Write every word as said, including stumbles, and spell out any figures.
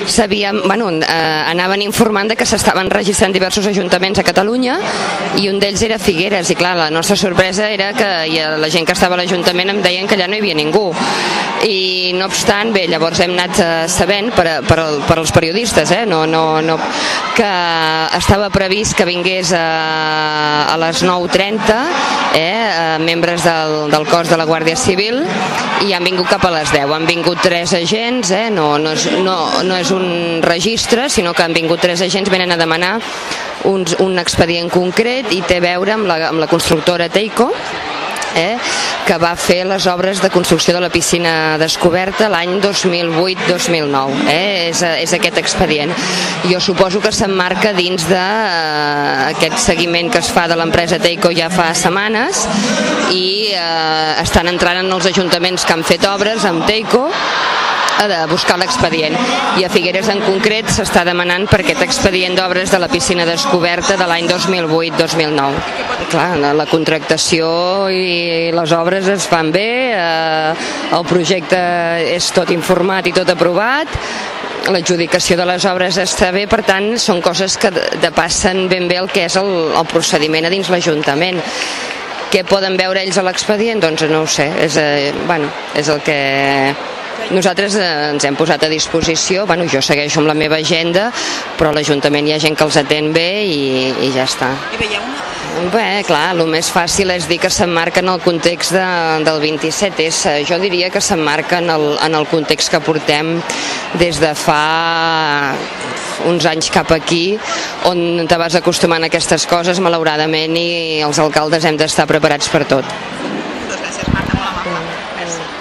sabíem, bueno, eh, anaven informant de que s'estaven registrant diversos ajuntaments a Catalunya i un d'ells era Figueres, i clar, la nostra sorpresa era que la gent que estava a l'Ajuntament em deien que allà no hi havia ningú, i no obstant, bé, llavors hem anat sabent per, per, per als periodistes, eh, no, no, no, que estava previst que vingués a, a les nou trenta, eh, membres del, del cos de la Guàrdia Civil, i han vingut cap a les deu. Han vingut tres agents, eh, no, no, és, no, no és un registre, sinó que han vingut tres agents, venen a demanar uns, un expedient concret i té a veure amb la, amb la constructora Teico, Eh, que va fer les obres de construcció de la piscina descoberta l'any dos mil vuit dos mil nou, eh, és, és aquest expedient. Jo suposo que s'emmarca dins d'aquest eh, seguiment que es fa de l'empresa Teico ja fa setmanes, i eh, estan entrant en els ajuntaments que han fet obres amb Teico de buscar l'expedient, i a Figueres en concret s'està demanant per aquest expedient d'obres de la piscina descoberta de l'any dos mil vuit dos mil nou. Clar, la contractació i les obres es fan bé, eh, el projecte és tot informat i tot aprovat, l'adjudicació de les obres està bé, per tant són coses que depassen ben bé el que és el, el procediment a dins l'Ajuntament. Què poden veure ells a l'expedient? Doncs no ho sé, és, eh, bueno, és el que nosaltres eh, ens hem posat a disposició. Bueno, jo segueixo amb la meva agenda, però a l'Ajuntament hi ha gent que els atén bé i, i ja està. I veieu una... Bé, clar, el més fàcil és dir que s'emmarca en el context de, del vint-i-set essa. Jo diria que s'emmarca en, el, en el context que portem des de fa uns anys cap aquí, on te vas acostumant a aquestes coses, malauradament, i els alcaldes hem d'estar preparats per tot.